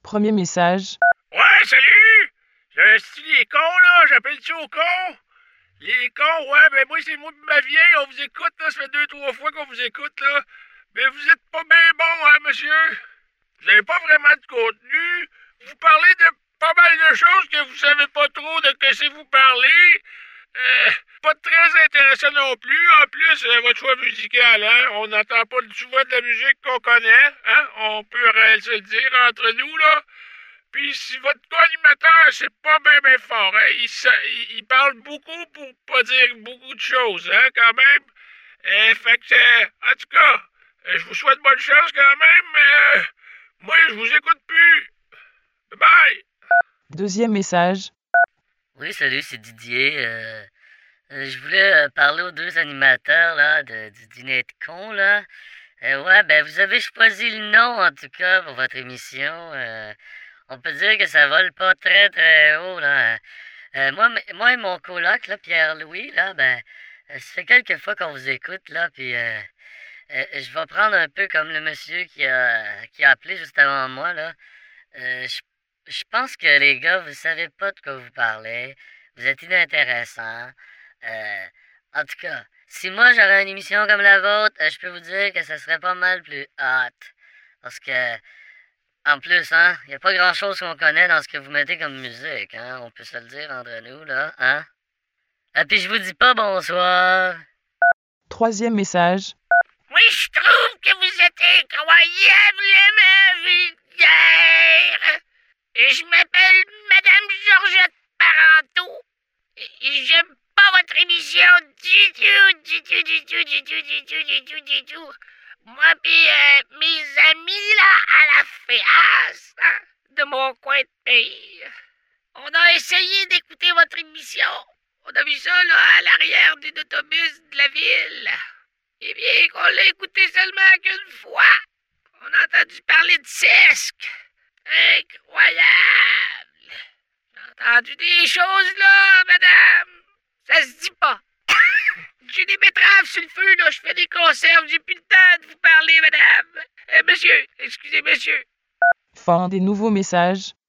Premier message. Ouais, salut! C'est les cons, là? J'appelle-tu aux cons? Les cons, ouais, ben moi, c'est moi et ma vieille, on vous écoute, là. Ça fait 2-3 fois qu'on vous écoute, là. Mais vous êtes pas bien bon, hein, monsieur? Vous avez pas vraiment de contenu. Vous parlez de pas mal de choses que vous savez pas trop de que c'est vous parlez. Pas très intéressant non plus. En plus, votre choix musical, hein? On n'entend pas souvent de la musique qu'on connaît, hein? On peut se le dire entre nous, là. Puis si votre co-animateur, c'est pas bien fort, hein? Il parle beaucoup pour pas dire beaucoup de choses, hein, quand même. Fait que, en tout cas, je vous souhaite bonne chance quand même, mais moi, je vous écoute plus. Bye! Deuxième message. Oui, salut, c'est Didier. Je voulais parler aux deux animateurs là, du dîner de con, là. Ouais, ben vous avez choisi le nom, en tout cas, pour votre émission. On peut dire que ça vole pas très haut, là. Moi et mon coloc, là, Pierre-Louis, là, ben, ça fait quelques fois qu'on vous écoute, là, puis je vais prendre un peu comme le monsieur qui a appelé juste avant moi, là. Je pense que les gars, vous savez pas de quoi vous parlez. Vous êtes inintéressants. En tout cas, si moi j'aurais une émission comme la vôtre, je peux vous dire que ça serait pas mal plus hot. Parce que, en plus, hein, y a pas grand chose qu'on connaît dans ce que vous mettez comme musique, hein. On peut se le dire entre nous, là, hein. Et puis je vous dis pas bonsoir. Troisième message. Oui, je trouve que vous êtes incroyablement vulgaire. Je m'appelle Madame Georgette Parenteau. Et j'aime pas votre émission du tout. Moi pis mes amis là à la FEAS de mon coin de pays. On a essayé d'écouter votre émission. On a vu ça là à l'arrière d'un autobus de la ville. Et bien qu'on l'a écouté seulement qu'une fois. On a entendu parler de sesque. Incroyable! J'ai entendu des choses là, madame. Ça se dit pas. J'ai des betteraves sur le feu, là. Je fais des conserves. J'ai plus le temps de vous parler, madame. Monsieur, excusez, monsieur. Fin des nouveaux messages.